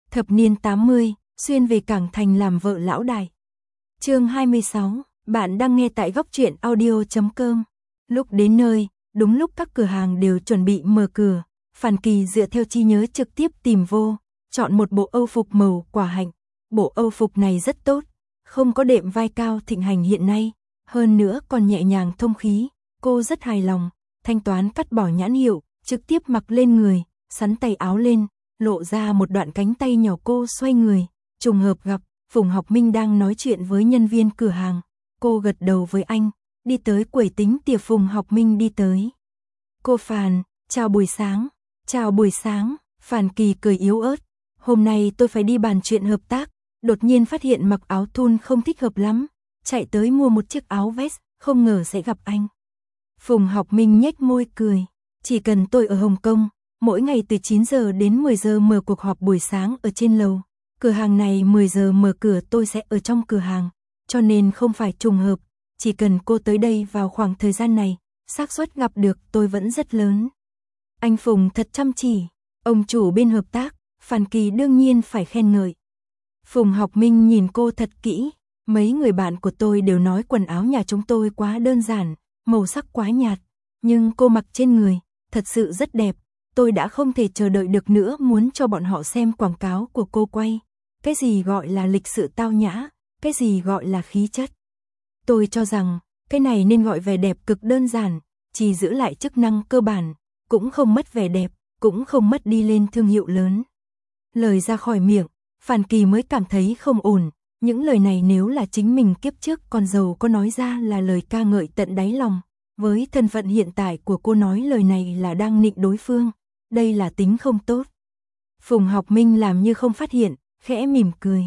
Thập niên 80, xuyên về Cảng Thành làm vợ lão đại. Chương 26, bạn đang nghe tại góc truyện audio.com. Lúc đến nơi, đúng lúc các cửa hàng đều chuẩn bị mở cửa, Phàn Kỳ dựa theo trí nhớ trực tiếp tìm vô, chọn một bộ âu phục màu quả hạnh. Bộ âu phục này rất tốt, không có đệm vai cao thịnh hành hiện nay, hơn nữa còn nhẹ nhàng thông khí, cô rất hài lòng, thanh toán cắt bỏ nhãn hiệu, trực tiếp mặc lên người, sắn tay áo lên, lộ ra một đoạn cánh tay nhỏ. Cô xoay người, trùng hợp gặp Phùng Học Minh đang nói chuyện với nhân viên cửa hàng. Cô gật đầu với anh, đi tới quầy tính tiền. Phùng Học Minh đi tới. Cô Phàn, chào buổi sáng. Chào buổi sáng, Phàn Kỳ cười yếu ớt. Hôm nay tôi phải đi bàn chuyện hợp tác, đột nhiên phát hiện mặc áo thun không thích hợp lắm, chạy tới mua một chiếc áo vest, không ngờ sẽ gặp anh. Phùng Học Minh nhếch môi cười, chỉ cần tôi ở Hồng Kông, mỗi ngày từ 9 giờ đến 10 giờ mở cuộc họp buổi sáng ở trên lầu. Cửa hàng này 10 giờ mở cửa, tôi sẽ ở trong cửa hàng, cho nên không phải trùng hợp, chỉ cần cô tới đây vào khoảng thời gian này, xác suất gặp được tôi vẫn rất lớn. Anh Phùng thật chăm chỉ, ông chủ bên hợp tác, Phàn Kỳ đương nhiên phải khen ngợi. Phùng Học Minh nhìn cô thật kỹ, mấy người bạn của tôi đều nói quần áo nhà chúng tôi quá đơn giản, màu sắc quá nhạt, nhưng cô mặc trên người, thật sự rất đẹp. Tôi đã không thể chờ đợi được nữa, muốn cho bọn họ xem quảng cáo của cô quay. Cái gì gọi là lịch sự tao nhã, cái gì gọi là khí chất. Tôi cho rằng, cái này nên gọi vẻ đẹp cực đơn giản, chỉ giữ lại chức năng cơ bản, cũng không mất vẻ đẹp, cũng không mất đi lên thương hiệu lớn. Lời ra khỏi miệng, Phàn Kỳ mới cảm thấy không ổn, những lời này nếu là chính mình kiếp trước con giàu có nói ra là lời ca ngợi tận đáy lòng. Với thân phận hiện tại của cô nói lời này là đang nịnh đối phương, đây là tính không tốt. Phùng Học Minh làm như không phát hiện, khẽ mỉm cười.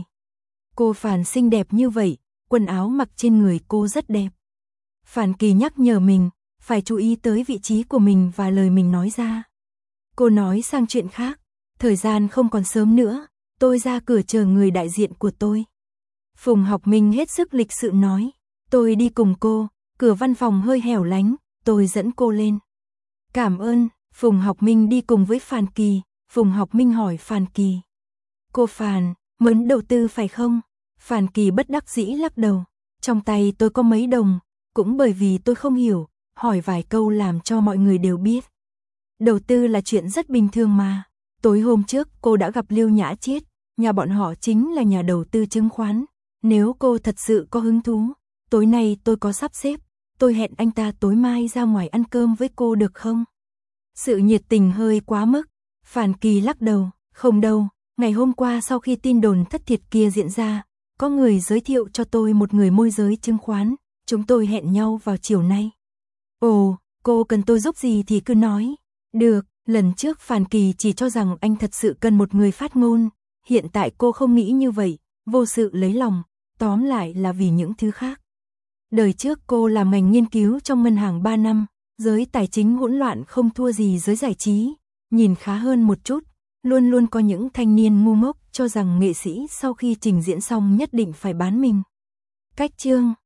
Cô Phàn xinh đẹp như vậy, quần áo mặc trên người cô rất đẹp. Phàn Kỳ nhắc nhở mình, phải chú ý tới vị trí của mình và lời mình nói ra. Cô nói sang chuyện khác, thời gian không còn sớm nữa, tôi ra cửa chờ người đại diện của tôi. Phùng Học Minh hết sức lịch sự nói, tôi đi cùng cô, cửa văn phòng hơi hẻo lánh, tôi dẫn cô lên. Cảm ơn. Phùng Học Minh đi cùng với Phàn Kỳ. Phùng Học Minh hỏi Phàn Kỳ, cô Phàn, muốn đầu tư phải không? Phàn Kỳ bất đắc dĩ lắc đầu, trong tay tôi có mấy đồng, cũng bởi vì tôi không hiểu, hỏi vài câu làm cho mọi người đều biết. Đầu tư là chuyện rất bình thường mà. Tối hôm trước cô đã gặp Liêu Nhã Chiết, nhà bọn họ chính là nhà đầu tư chứng khoán. Nếu cô thật sự có hứng thú, tối nay tôi có sắp xếp, tôi hẹn anh ta tối mai ra ngoài ăn cơm với cô được không? Sự nhiệt tình hơi quá mức. Phàn Kỳ lắc đầu, không đâu, ngày hôm qua sau khi tin đồn thất thiệt kia diễn ra, có người giới thiệu cho tôi một người môi giới chứng khoán, chúng tôi hẹn nhau vào chiều nay. Ồ, cô cần tôi giúp gì thì cứ nói. Được, lần trước Phàn Kỳ chỉ cho rằng anh thật sự cần một người phát ngôn, hiện tại cô không nghĩ như vậy, vô sự lấy lòng, tóm lại là vì những thứ khác. Đời trước cô làm ngành nghiên cứu trong ngân hàng 3 năm, giới tài chính hỗn loạn không thua gì giới giải trí, nhìn khá hơn một chút, luôn luôn có những thanh niên ngu ngốc cho rằng nghệ sĩ sau khi trình diễn xong nhất định phải bán mình. Cách chương